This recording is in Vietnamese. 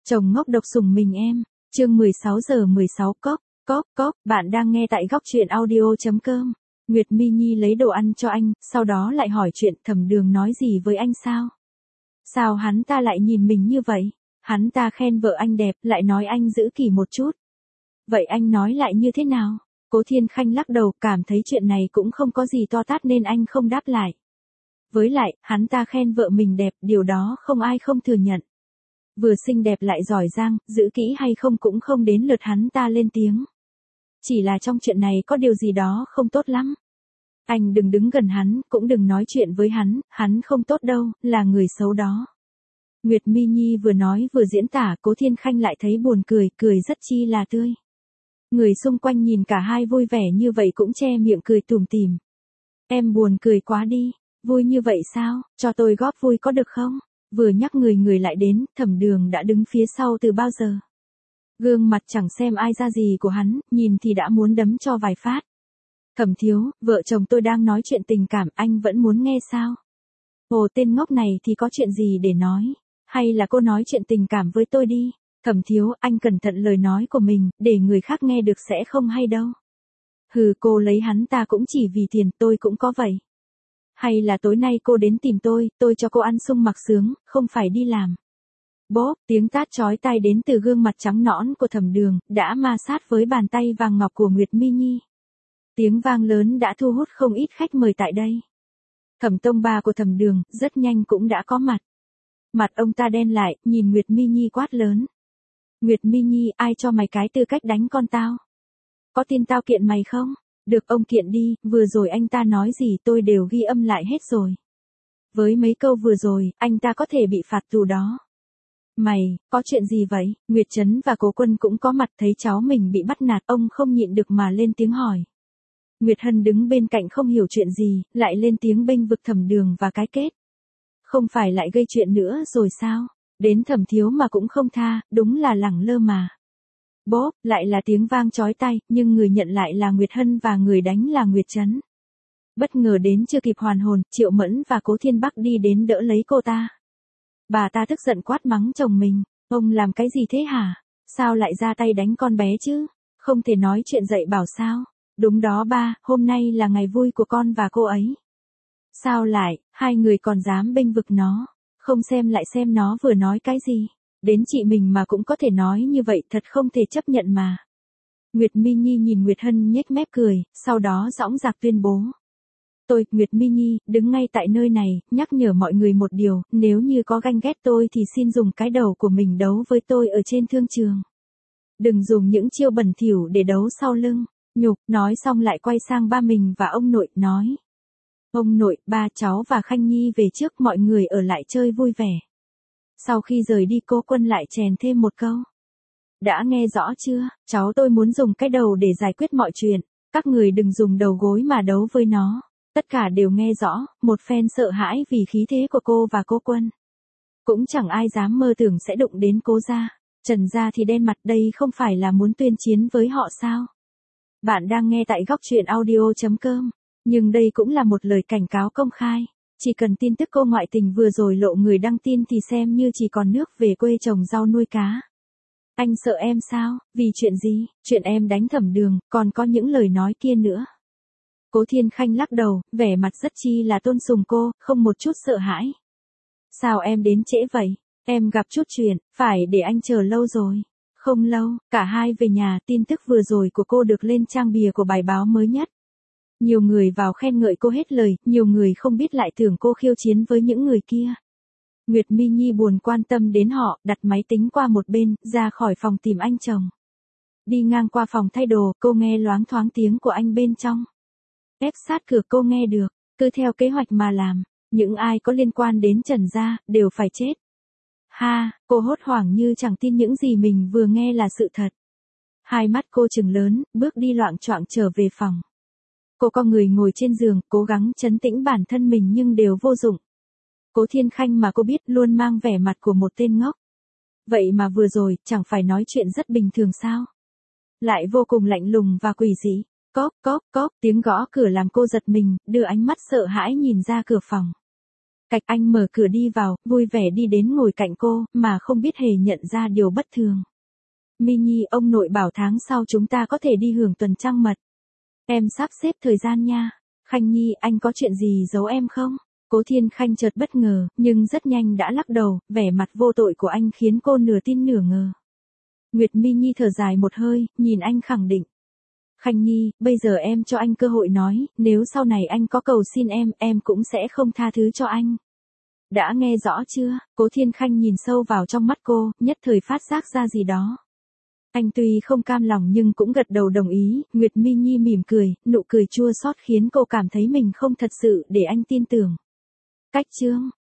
Chồng ngốc độc sủng mình em. Chương 16 giờ 16 cốc, bạn đang nghe tại góc truyện audio.com. Nguyệt Mi Nhi lấy đồ ăn cho anh, sau đó lại hỏi chuyện Thẩm Đường nói gì với anh sao? Sao hắn ta lại nhìn mình như vậy? Hắn ta khen vợ anh đẹp, lại nói anh giữ kỷ một chút. Vậy anh nói lại như thế nào? Cố Thiên Khanh lắc đầu, cảm thấy chuyện này cũng không có gì to tát nên anh không đáp lại. Với lại, hắn ta khen vợ mình đẹp, điều đó không ai không thừa nhận. Vừa xinh đẹp lại giỏi giang, giữ kỹ hay không cũng không đến lượt hắn ta lên tiếng. Chỉ là trong chuyện này có điều gì đó không tốt lắm. Anh đừng đứng gần hắn, cũng đừng nói chuyện với hắn không tốt đâu, là người xấu đó. Nguyệt Mi Nhi vừa nói vừa diễn tả, Cố Thiên Khanh lại thấy buồn cười, cười rất chi là tươi. Người xung quanh nhìn cả hai vui vẻ như vậy cũng che miệng cười tủm tỉm. Em buồn cười quá đi, vui như vậy sao, cho tôi góp vui có được không? Vừa nhắc người lại đến, Thẩm Đường đã đứng phía sau từ bao giờ. Gương mặt chẳng xem ai ra gì của hắn, nhìn thì đã muốn đấm cho vài phát. Thẩm thiếu, vợ chồng tôi đang nói chuyện tình cảm, anh vẫn muốn nghe sao? Ồ, tên ngốc này thì có chuyện gì để nói? Hay là cô nói chuyện tình cảm với tôi đi? Thẩm thiếu, anh cẩn thận lời nói của mình, để người khác nghe được sẽ không hay đâu. Hừ, cô lấy hắn ta cũng chỉ vì tiền, tôi cũng có vậy. Hay là tối nay cô đến tìm tôi cho cô ăn sung mặc sướng, không phải đi làm. Bốp, tiếng tát chói tai đến từ gương mặt trắng nõn của Thẩm Đường, đã ma sát với bàn tay vàng ngọc của Nguyệt Mi Nhi. Tiếng vang lớn đã thu hút không ít khách mời tại đây. Thẩm tông ba của Thẩm Đường, rất nhanh cũng đã có mặt. Mặt ông ta đen lại, nhìn Nguyệt Mi Nhi quát lớn. Nguyệt Mi Nhi, ai cho mày cái tư cách đánh con tao? Có tin tao kiện mày không? Được, ông kiện đi, vừa rồi anh ta nói gì tôi đều ghi âm lại hết rồi. Với mấy câu vừa rồi, anh ta có thể bị phạt tù đó. Mày, có chuyện gì vậy? Nguyệt Trấn và Cố Quân cũng có mặt, thấy cháu mình bị bắt nạt, ông không nhịn được mà lên tiếng hỏi. Nguyệt Hân đứng bên cạnh không hiểu chuyện gì, lại lên tiếng bênh vực Thẩm Đường và cái kết. Không phải lại gây chuyện nữa rồi sao? Đến Thẩm thiếu mà cũng không tha, đúng là lẳng lơ mà. Bốp, lại là tiếng vang chói tai, nhưng người nhận lại là Nguyệt Hân và người đánh là Nguyệt Trấn. Bất ngờ đến chưa kịp hoàn hồn, Triệu Mẫn và Cố Thiên Bắc đi đến đỡ lấy cô ta. Bà ta tức giận quát mắng chồng mình, ông làm cái gì thế hả? Sao lại ra tay đánh con bé chứ? Không thể nói chuyện dạy bảo sao? Đúng đó ba, hôm nay là ngày vui của con và cô ấy. Sao lại, hai người còn dám bênh vực nó? Không xem lại xem nó vừa nói cái gì? Đến chị mình mà cũng có thể nói như vậy, thật không thể chấp nhận mà. Nguyệt Mi Nhi nhìn Nguyệt Hân nhếch mép cười, sau đó dõng dạc tuyên bố. Tôi, Nguyệt Mi Nhi, đứng ngay tại nơi này, nhắc nhở mọi người một điều, nếu như có ganh ghét tôi thì xin dùng cái đầu của mình đấu với tôi ở trên thương trường. Đừng dùng những chiêu bẩn thỉu để đấu sau lưng. Nhục, nói xong lại quay sang ba mình và ông nội, nói. Ông nội, ba cháu và Khanh Nhi về trước, mọi người ở lại chơi vui vẻ. Sau khi rời đi Cố Quân lại chèn thêm một câu. Đã nghe rõ chưa, cháu tôi muốn dùng cái đầu để giải quyết mọi chuyện, các người đừng dùng đầu gối mà đấu với nó. Tất cả đều nghe rõ, một phen sợ hãi vì khí thế của cô và Cố Quân. Cũng chẳng ai dám mơ tưởng sẽ đụng đến Cố gia. Trần gia thì đen mặt, đây không phải là muốn tuyên chiến với họ sao? Bạn đang nghe tại góc truyện audio.com, nhưng đây cũng là một lời cảnh cáo công khai. Chỉ cần tin tức cô ngoại tình vừa rồi lộ người đăng tin thì xem như chỉ còn nước về quê trồng rau nuôi cá. Anh sợ em sao? Vì chuyện gì? Chuyện em đánh Thẩm Đường, còn có những lời nói kia nữa. Cố Thiên Khanh lắc đầu, vẻ mặt rất chi là tôn sùng cô, không một chút sợ hãi. Sao em đến trễ vậy? Em gặp chút chuyện, phải để anh chờ lâu rồi. Không lâu, cả hai về nhà, tin tức vừa rồi của cô được lên trang bìa của bài báo mới nhất. Nhiều người vào khen ngợi cô hết lời, nhiều người không biết lại tưởng cô khiêu chiến với những người kia. Nguyệt Mi Nhi buồn quan tâm đến họ, đặt máy tính qua một bên, ra khỏi phòng tìm anh chồng. Đi ngang qua phòng thay đồ, cô nghe loáng thoáng tiếng của anh bên trong. Ép sát cửa cô nghe được, cứ theo kế hoạch mà làm, những ai có liên quan đến Trần gia, đều phải chết. Ha, cô hốt hoảng như chẳng tin những gì mình vừa nghe là sự thật. Hai mắt cô trừng lớn, bước đi loạng choạng trở về phòng. Cô co người ngồi trên giường, cố gắng trấn tĩnh bản thân mình nhưng đều vô dụng. Cố Thiên Khanh mà cô biết luôn mang vẻ mặt của một tên ngốc. Vậy mà vừa rồi, chẳng phải nói chuyện rất bình thường sao? Lại vô cùng lạnh lùng và quỷ dị. Cóp, tiếng gõ cửa làm cô giật mình, đưa ánh mắt sợ hãi nhìn ra cửa phòng. Cạch Anh mở cửa đi vào, vui vẻ đi đến ngồi cạnh cô, mà không biết hề nhận ra điều bất thường. My Nhi, ông nội bảo tháng sau chúng ta có thể đi hưởng tuần trăng mật. Em sắp xếp thời gian nha. Khanh Nhi, anh có chuyện gì giấu em không? Cố Thiên Khanh chợt bất ngờ, nhưng rất nhanh đã lắc đầu, vẻ mặt vô tội của anh khiến cô nửa tin nửa ngờ. Nguyệt My Nhi thở dài một hơi, nhìn anh khẳng định. Khanh Nhi, bây giờ em cho anh cơ hội nói, nếu sau này anh có cầu xin em cũng sẽ không tha thứ cho anh. Đã nghe rõ chưa? Cố Thiên Khanh nhìn sâu vào trong mắt cô, nhất thời phát giác ra gì đó. Anh tuy không cam lòng nhưng cũng gật đầu đồng ý, Nguyệt My Nhi mỉm cười, nụ cười chua xót khiến cô cảm thấy mình không thật sự để anh tin tưởng. Cách chương